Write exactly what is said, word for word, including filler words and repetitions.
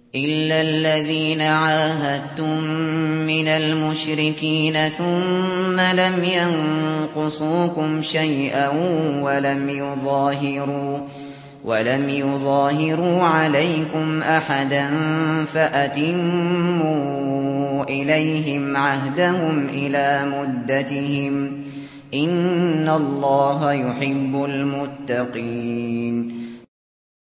إِلَّا الَّذِينَ عَاهَدتُّم مِّنَ الْمُشْرِكِينَ ثُمَّ لَمْ يَنقُصُوكُمْ شَيْئًا وَلَمْ يُظَاهِرُوا وَلَمْ يُظَاهِرُوا عَلَيْكُمْ أَحَدًا فَأَتِمُّوا إِلَيْهِمْ عَهْدَهُمْ إِلَىٰ مُدَّتِهِمْ ۚ إِنَّ اللَّهَ يُحِبُّ الْمُتَّقِينَ